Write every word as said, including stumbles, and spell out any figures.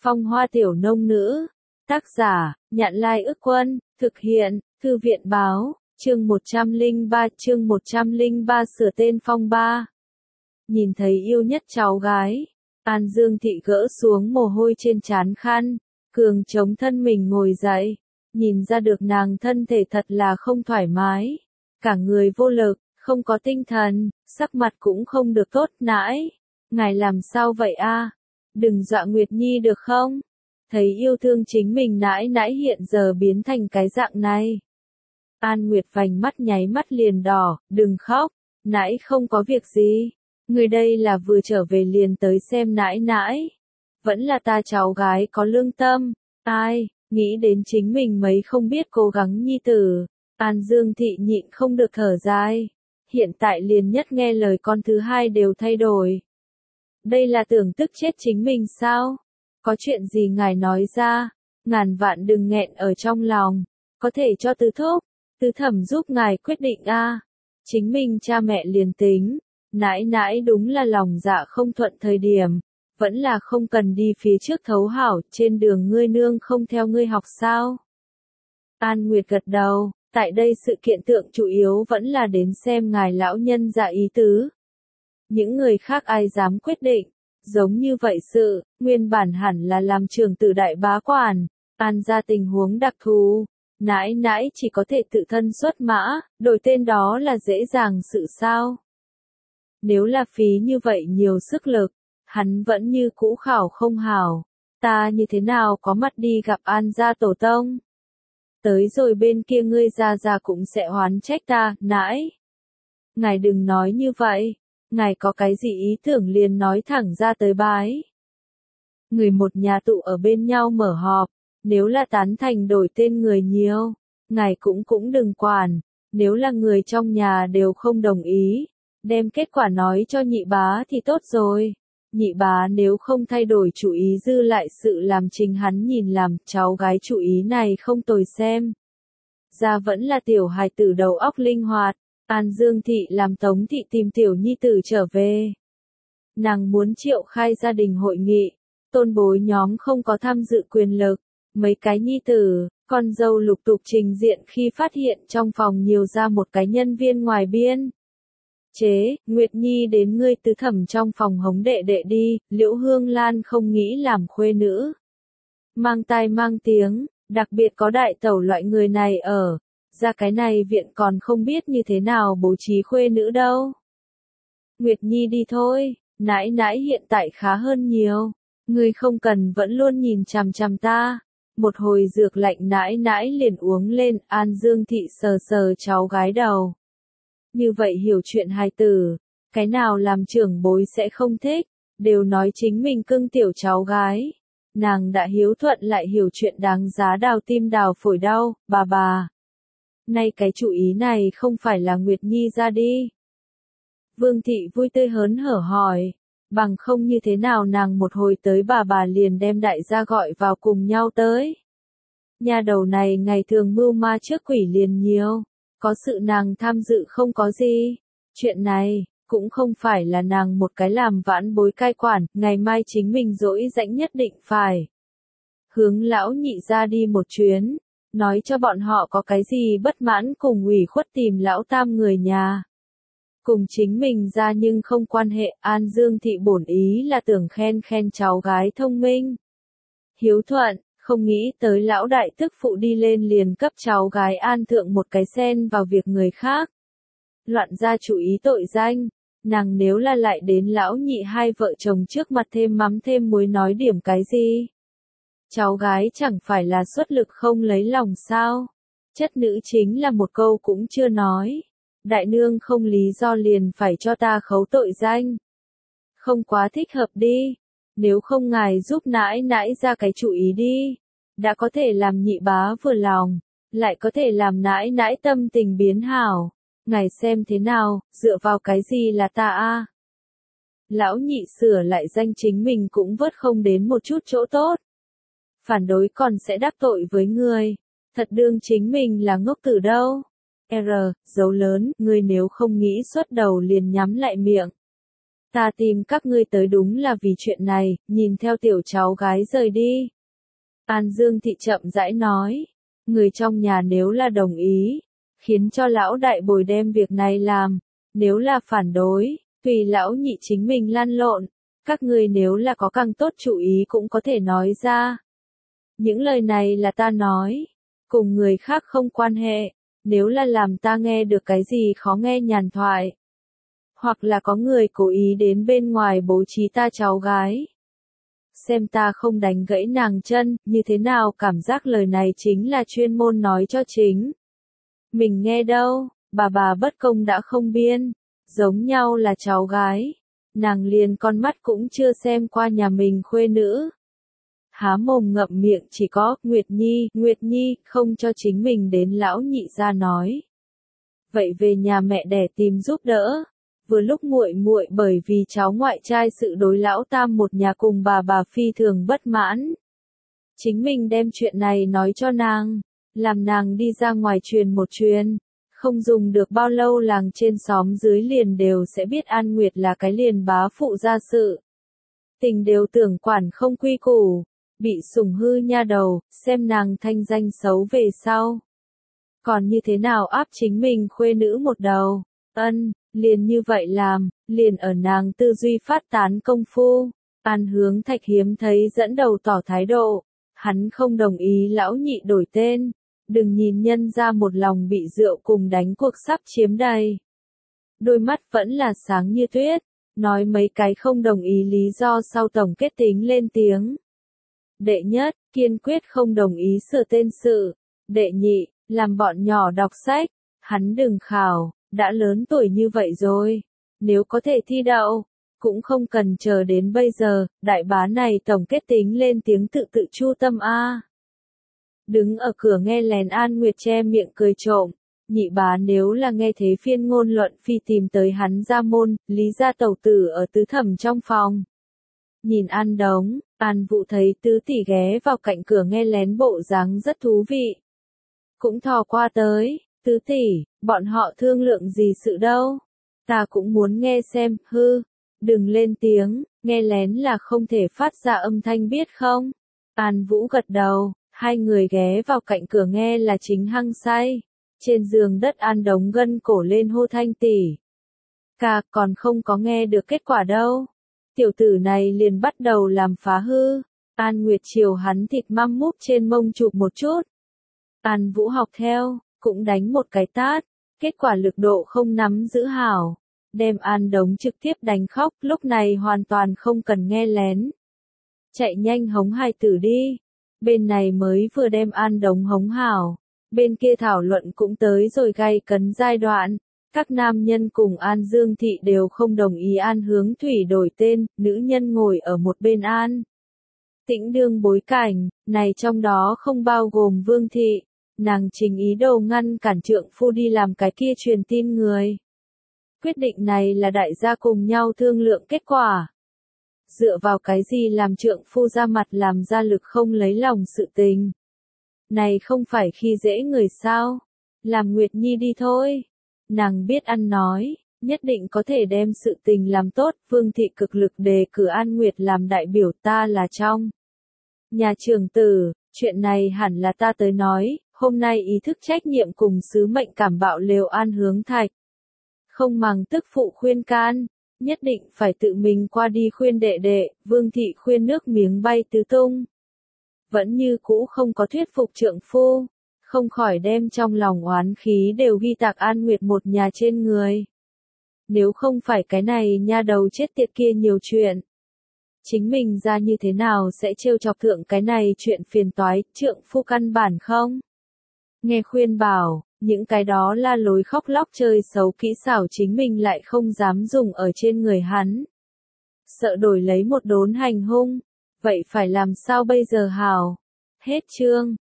Phong hoa tiểu nông nữ. Tác giả, Nhạn Lai Ức Quân, thực hiện, Thư viện Báo, chương một trăm lẻ ba, chương một trăm lẻ ba sửa tên Phong Ba. Nhìn thấy yêu nhất cháu gái, An Dương Thị gỡ xuống mồ hôi trên trán khăn, cường chống thân mình ngồi dậy, nhìn ra được nàng thân thể thật là không thoải mái, cả người vô lực, không có tinh thần, sắc mặt cũng không được tốt nãi. Ngài làm sao vậy a? Đừng dọa Nguyệt Nhi được không? Thấy yêu thương chính mình nãi nãi hiện giờ biến thành cái dạng này. An Nguyệt vành mắt nháy mắt liền đỏ, đừng khóc, nãi không có việc gì. Người đây là vừa trở về liền tới xem nãi nãi. Vẫn là ta cháu gái có lương tâm, ai, nghĩ đến chính mình mấy không biết cố gắng nhi tử. An Dương Thị nhịn không được thở dài. Hiện tại liền nhất nghe lời con thứ hai đều thay đổi. Đây là tưởng tức chết chính mình sao? Có chuyện gì ngài nói ra, ngàn vạn đừng nghẹn ở trong lòng, có thể cho tứ thúc, tứ thẩm giúp ngài quyết định a. Chính mình cha mẹ liền tính, nãi nãi đúng là lòng dạ không thuận thời điểm, vẫn là không cần đi phía trước thấu hảo, trên đường ngươi nương không theo ngươi học sao? An Nguyệt gật đầu, tại đây sự kiện tượng chủ yếu vẫn là đến xem ngài lão nhân dạ ý tứ. Những người khác ai dám quyết định, giống như vậy sự, nguyên bản hẳn là làm trưởng tử đại bá quản, An ra tình huống đặc thù, nãi nãi chỉ có thể tự thân xuất mã, đổi tên đó là dễ dàng sự sao. Nếu là phí như vậy nhiều sức lực, hắn vẫn như cũ khảo không hảo, ta như thế nào có mặt đi gặp An gia tổ tông. Tới rồi bên kia ngươi ra ra cũng sẽ oán trách ta, nãi. Ngài đừng nói như vậy. Ngài có cái gì ý tưởng liền nói thẳng ra tới bái. Người một nhà tụ ở bên nhau mở họp, nếu là tán thành đổi tên người nhiều, ngài cũng cũng đừng quản, nếu là người trong nhà đều không đồng ý, đem kết quả nói cho nhị bá thì tốt rồi. Nhị bá nếu không thay đổi chủ ý dư lại sự làm trình hắn nhìn làm, cháu gái chủ ý này không tồi xem. Ra vẫn là tiểu hài tử đầu óc linh hoạt. An Dương Thị làm Tống Thị tìm tiểu nhi tử trở về. Nàng muốn triệu khai gia đình hội nghị, tôn bối nhóm không có tham dự quyền lực, mấy cái nhi tử, con dâu lục tục trình diện khi phát hiện trong phòng nhiều ra một cái nhân viên ngoài biên. Chế, Nguyệt Nhi đến ngươi tứ thẩm trong phòng hống đệ đệ đi, Liễu Hương Lan không nghĩ làm khuê nữ. Mang tai mang tiếng, đặc biệt có đại tẩu loại người này ở. Ra cái này viện còn không biết như thế nào bố trí khuê nữ đâu. Nguyệt Nhi đi thôi, nãi nãi hiện tại khá hơn nhiều. Ngươi không cần vẫn luôn nhìn chằm chằm ta. Một hồi dược lạnh nãi nãi liền uống lên, An Dương Thị sờ sờ cháu gái đầu. Như vậy hiểu chuyện hài tử, cái nào làm trưởng bối sẽ không thích, đều nói chính mình cưng tiểu cháu gái. Nàng đã hiếu thuận lại hiểu chuyện đáng giá đào tim đào phổi đau, bà bà. Nay cái chủ ý này không phải là Nguyệt Nhi ra đi. Vương Thị vui tươi hớn hở hỏi, bằng không như thế nào nàng một hồi tới bà bà liền đem đại gia gọi vào cùng nhau tới. Nhà đầu này ngày thường mưu ma trước quỷ liền nhiều, có sự nàng tham dự không có gì. Chuyện này, cũng không phải là nàng một cái làm vãn bối cai quản, ngày mai chính mình dỗi rãnh nhất định phải. Hướng lão nhị ra đi một chuyến. Nói cho bọn họ có cái gì bất mãn cùng ủy khuất tìm lão tam người nhà. Cùng chính mình ra nhưng không quan hệ. An Dương Thị bổn ý là tưởng khen khen cháu gái thông minh. Hiếu thuận, không nghĩ tới lão đại tức phụ đi lên liền cấp cháu gái an thượng một cái sen vào việc người khác. Loạn ra chủ ý tội danh, nàng nếu là lại đến lão nhị hai vợ chồng trước mặt thêm mắm thêm muối nói điểm cái gì. Cháu gái chẳng phải là xuất lực không lấy lòng sao? Chất nữ chính là một câu cũng chưa nói. Đại nương không lý do liền phải cho ta khấu tội danh. Không quá thích hợp đi. Nếu không ngài giúp nãi nãi ra cái chủ ý đi. Đã có thể làm nhị bá vừa lòng. Lại có thể làm nãi nãi tâm tình biến hảo. Ngài xem thế nào, dựa vào cái gì là ta a? Lão nhị sửa lại danh chính mình cũng vớt không đến một chút chỗ tốt. Phản đối còn sẽ đắc tội với người. Thật đương chính mình là ngốc tử đâu. R, dấu lớn, ngươi nếu không nghĩ xuất đầu liền nhắm lại miệng. Ta tìm các ngươi tới đúng là vì chuyện này, nhìn theo tiểu cháu gái rời đi. An Dương Thị chậm rãi nói, người trong nhà nếu là đồng ý, khiến cho lão đại bồi đem việc này làm, nếu là phản đối, tùy lão nhị chính mình lăn lộn, các ngươi nếu là có càng tốt chủ ý cũng có thể nói ra. Những lời này là ta nói, cùng người khác không quan hệ, nếu là làm ta nghe được cái gì khó nghe nhàn thoại, hoặc là có người cố ý đến bên ngoài bố trí ta cháu gái. Xem ta không đánh gãy nàng chân, như thế nào cảm giác lời này chính là chuyên môn nói cho chính. Mình nghe đâu, bà bà bất công đã không biên, giống nhau là cháu gái, nàng liền con mắt cũng chưa xem qua nhà mình khuê nữ. Há mồm ngậm miệng chỉ có, Nguyệt Nhi, Nguyệt Nhi, không cho chính mình đến lão nhị ra nói. Vậy về nhà mẹ đẻ tìm giúp đỡ. Vừa lúc muội muội bởi vì cháu ngoại trai sự đối lão tam một nhà cùng bà bà phi thường bất mãn. Chính mình đem chuyện này nói cho nàng, làm nàng đi ra ngoài truyền một truyền, không dùng được bao lâu làng trên xóm dưới liền đều sẽ biết An Nguyệt là cái liền bá phụ gia sự. Tình đều tưởng quản không quy củ, bị sủng hư nha đầu, xem nàng thanh danh xấu về sau. Còn như thế nào áp chính mình khuê nữ một đầu, ân. Liền như vậy làm, liền ở nàng tư duy phát tán công phu, An Hướng Thạch hiếm thấy dẫn đầu tỏ thái độ, hắn không đồng ý lão nhị đổi tên, đừng nhìn nhân ra một lòng bị rượu cùng đánh cuộc sắp chiếm đầy. Đôi mắt vẫn là sáng như tuyết, nói mấy cái không đồng ý lý do sau tổng kết tính lên tiếng. Đệ nhất, kiên quyết không đồng ý sửa tên sự, đệ nhị, làm bọn nhỏ đọc sách, hắn đừng khảo. Đã lớn tuổi như vậy rồi, nếu có thể thi đậu, cũng không cần chờ đến bây giờ, đại bá này tổng kết tính lên tiếng tự tự chu tâm a. Đứng ở cửa nghe lén An Nguyệt che miệng cười trộm, nhị bá nếu là nghe thế phiên ngôn luận phi tìm tới hắn ra môn, lý gia tẩu tử ở tứ thẩm trong phòng. Nhìn An Đống, An Vũ thấy tứ tỷ ghé vào cạnh cửa nghe lén bộ dáng rất thú vị. Cũng thò qua tới. Tứ tỷ, bọn họ thương lượng gì sự đâu? Ta cũng muốn nghe xem, hư. Đừng lên tiếng, nghe lén là không thể phát ra âm thanh biết không? An Vũ gật đầu, hai người ghé vào cạnh cửa nghe là chính hăng say. Trên giường đất An Đống gân cổ lên hô Thanh tỷ. Ca còn không có nghe được kết quả đâu. Tiểu tử này liền bắt đầu làm phá hư. An Nguyệt chiều hắn thịt măm múp trên mông chụp một chút. An Vũ học theo. Cũng đánh một cái tát, kết quả lực độ không nắm giữ hảo, đem An Đống trực tiếp đánh khóc, lúc này hoàn toàn không cần nghe lén. Chạy nhanh hống hai tử đi, bên này mới vừa đem An Đống hống hảo, bên kia thảo luận cũng tới rồi gay cấn giai đoạn, các nam nhân cùng An Dương Thị đều không đồng ý An Hướng Thủy đổi tên, nữ nhân ngồi ở một bên An. Tĩnh đương bối cảnh, này trong đó không bao gồm Vương Thị. Nàng trình ý đồ ngăn cản trượng phu đi làm cái kia truyền tin người. Quyết định này là đại gia cùng nhau thương lượng kết quả. Dựa vào cái gì làm trượng phu ra mặt làm ra lực không lấy lòng sự tình. Này không phải khi dễ người sao. Làm Nguyệt Nhi đi thôi. Nàng biết ăn nói, nhất định có thể đem sự tình làm tốt. Vương Thị cực lực đề cử An Nguyệt làm đại biểu ta là trong. Nhà trưởng tử, chuyện này hẳn là ta tới nói. Hôm nay ý thức trách nhiệm cùng sứ mệnh cảm bạo lều An Hướng Thạch. Không màng tức phụ khuyên can, nhất định phải tự mình qua đi khuyên đệ đệ, Vương Thị khuyên nước miếng bay tứ tung. Vẫn như cũ không có thuyết phục trượng phu, không khỏi đem trong lòng oán khí đều ghi tạc An Nguyệt một nhà trên người. Nếu không phải cái này nha đầu chết tiệt kia nhiều chuyện. Chính mình ra như thế nào sẽ trêu chọc thượng cái này chuyện phiền toái, trượng phu căn bản không? Nghe khuyên bảo, những cái đó la lối khóc lóc chơi xấu kỹ xảo chính mình lại không dám dùng ở trên người hắn. Sợ đổi lấy một đốn hành hung, vậy phải làm sao bây giờ hào? Hết chương.